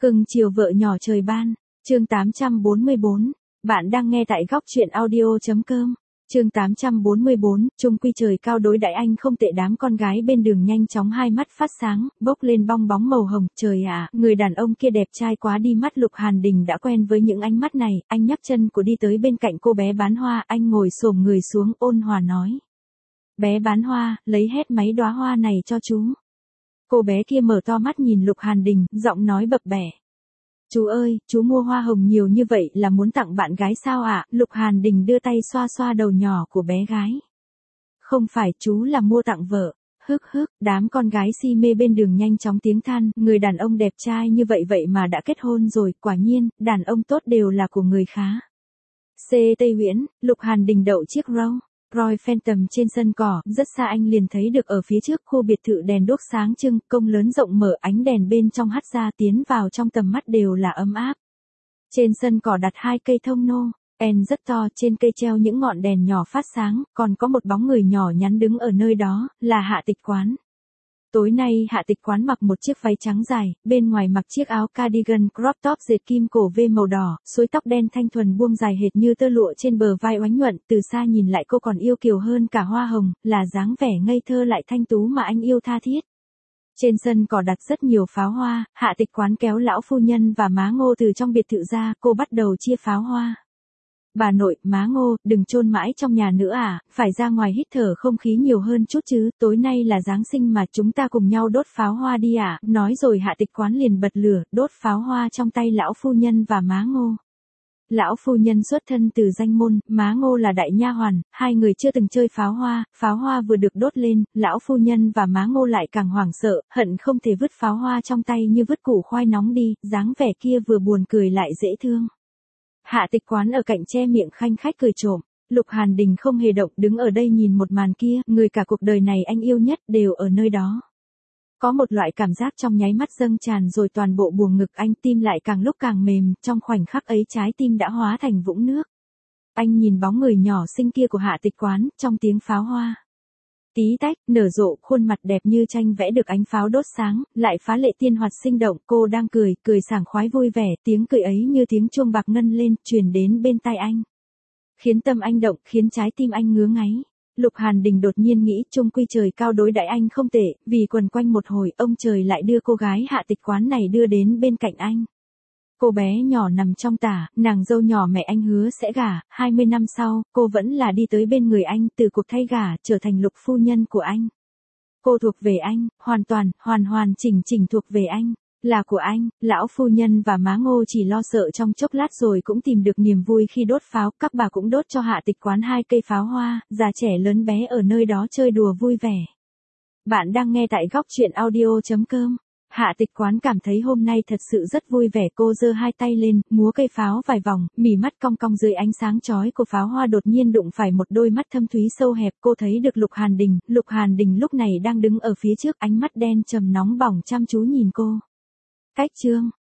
Cưng chiều vợ nhỏ trời ban, chương 844, bạn đang nghe tại góc truyện audio.com. Chương 844, chung quy trời cao đối đãi anh không tệ. Đám con gái bên đường nhanh chóng hai mắt phát sáng, bốc lên bong bóng màu hồng. Trời ạ, người đàn ông kia đẹp trai quá đi mất. Lục Hàn Đình đã quen với những ánh mắt này, anh nhấc chân của đi tới bên cạnh cô bé bán hoa, anh ngồi xổm người xuống ôn hòa nói. Bé bán hoa, lấy hết mấy đóa hoa này cho chú. Cô bé kia mở to mắt nhìn Lục Hàn Đình, giọng nói bập bẹ. Chú ơi, chú mua hoa hồng nhiều như vậy là muốn tặng bạn gái sao ạ? Lục Hàn Đình đưa tay xoa xoa đầu nhỏ của bé gái. Không phải, chú là mua tặng vợ. Hức hức, đám con gái si mê bên đường nhanh chóng tiếng than, người đàn ông đẹp trai như vậy mà đã kết hôn rồi, quả nhiên, đàn ông tốt đều là của người khá. Tây Huyễn, Lục Hàn Đình đậu chiếc Royal Phantom trên sân cỏ, rất xa anh liền thấy được ở phía trước khu biệt thự đèn đuốc sáng trưng, công lớn rộng mở, ánh đèn bên trong hắt ra tiến vào trong tầm mắt đều là ấm áp. Trên sân cỏ đặt hai cây thông Noel rất to, trên cây treo những ngọn đèn nhỏ phát sáng, còn có một bóng người nhỏ nhắn đứng ở nơi đó, là Hạ Tịch Quán. Tối nay Hạ Tịch Quán mặc một chiếc váy trắng dài, bên ngoài mặc chiếc áo cardigan crop top dệt kim cổ V màu đỏ, xối tóc đen thanh thuần buông dài hệt như tơ lụa trên bờ vai oánh nhuận, từ xa nhìn lại cô còn yêu kiều hơn cả hoa hồng, là dáng vẻ ngây thơ lại thanh tú mà anh yêu tha thiết. Trên sân cỏ đặt rất nhiều pháo hoa, Hạ Tịch Quán kéo lão phu nhân và má Ngô từ trong biệt thự ra, cô bắt đầu chia pháo hoa. Bà nội, má Ngô, đừng chôn mãi trong nhà nữa à, phải ra ngoài hít thở không khí nhiều hơn chút chứ, tối nay là Giáng sinh mà, chúng ta cùng nhau đốt pháo hoa đi à, nói rồi Hạ Tịch Quán liền bật lửa, đốt pháo hoa trong tay lão phu nhân và má Ngô. Lão phu nhân xuất thân từ danh môn, má Ngô là đại nha hoàn, hai người chưa từng chơi pháo hoa vừa được đốt lên, lão phu nhân và má Ngô lại càng hoảng sợ, hận không thể vứt pháo hoa trong tay như vứt củ khoai nóng đi, dáng vẻ kia vừa buồn cười lại dễ thương. Hạ Tịch Quán ở cạnh che miệng khanh khách cười trộm, Lục Hàn Đình không hề động, đứng ở đây nhìn một màn kia, người cả cuộc đời này anh yêu nhất đều ở nơi đó. Có một loại cảm giác trong nháy mắt dâng tràn rồi toàn bộ buồng ngực anh, tim lại càng lúc càng mềm, trong khoảnh khắc ấy trái tim đã hóa thành vũng nước. Anh nhìn bóng người nhỏ xinh kia của Hạ Tịch Quán, trong tiếng pháo hoa tí tách, nở rộ, khuôn mặt đẹp như tranh vẽ được ánh pháo đốt sáng, lại phá lệ tiên hoạt sinh động, cô đang cười sảng khoái vui vẻ, tiếng cười ấy như tiếng chuông bạc ngân lên, truyền đến bên tai anh. Khiến tâm anh động, khiến trái tim anh ngứa ngáy. Lục Hàn Đình đột nhiên nghĩ, chung quy trời cao đối đãi anh không tệ, vì quần quanh một hồi, ông trời lại đưa cô gái Hạ Tịch Quán này đưa đến bên cạnh anh. Cô bé nhỏ nằm trong tả, nàng dâu nhỏ mẹ anh hứa sẽ gả, 20 năm sau, cô vẫn là đi tới bên người anh, từ cuộc thay gả, trở thành Lục phu nhân của anh. Cô thuộc về anh, hoàn chỉnh thuộc về anh, là của anh. Lão phu nhân và má Ngô chỉ lo sợ trong chốc lát rồi cũng tìm được niềm vui khi đốt pháo, các bà cũng đốt cho Hạ Tịch Quán 2 cây pháo hoa, già trẻ lớn bé ở nơi đó chơi đùa vui vẻ. Bạn đang nghe tại góc truyện audio.com. Hạ Tịch Quán cảm thấy hôm nay thật sự rất vui vẻ, cô giơ hai tay lên, múa cây pháo vài vòng, mỉ mắt cong cong dưới ánh sáng chói của pháo hoa, đột nhiên đụng phải một đôi mắt thâm thúy sâu hẹp, cô thấy được Lục Hàn Đình lúc này đang đứng ở phía trước, ánh mắt đen trầm nóng bỏng chăm chú nhìn cô. Cách chương